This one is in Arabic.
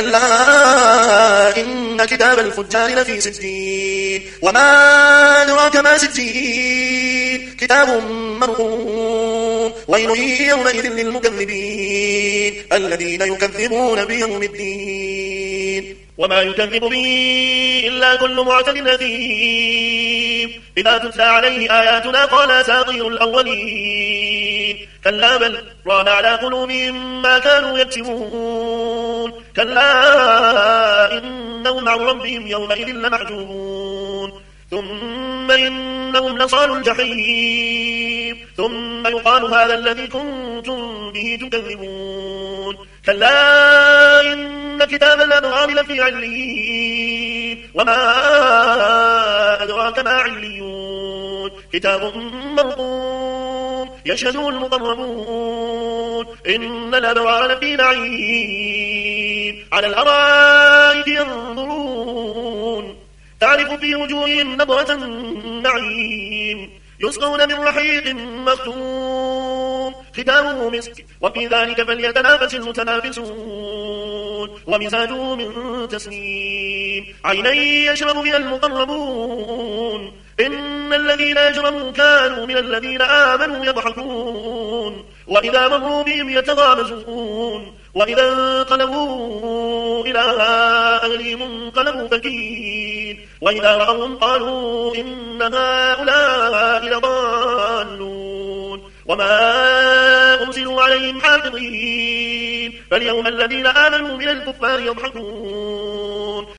كلا إن كتاب الفجار لفي سجين وما أدراك ما سجين كتاب مرقوم ويل يومئذ للمكذبين الذين يكذبون بيوم الدين وما يكذب به إلا كل معتد أثيم إذا تتلى عليه آياتنا قال أساطير الأولين كلا بل ران على قلوبهم ما كانوا يكسبون كلا إنهم عن ربهم يومئذ لمحجوبون ثم إنهم لصالوا الجحيم ثم يقال هذا الذي كنتم به تكذبون كلا إن كتاب الأبرار لفي عليين وما أدراك ما عليون كتاب مرقوم يشهده المقربون إن الأبرار لفي نعيم على الأرائك ينظرون تعرف في وجوههم نضرة النعيم يسقون من رحيق مختوم ختامه مسك وفي ذلك فليتنافس المتنافسون ومزاجه من تسنيم عينا يشرب بها المقربون إن الذين أجرموا كانوا من الذين آمنوا يضحكون وإذا مروا بهم يتغامزون وإذا انقلبوا إلى أهلهم انقلبوا فكين وإذا رأوهم قالوا إن هؤلاء لضالون وما أرسلوا عليهم حافظين فاليوم الذين آمنوا من الكفار يضحكون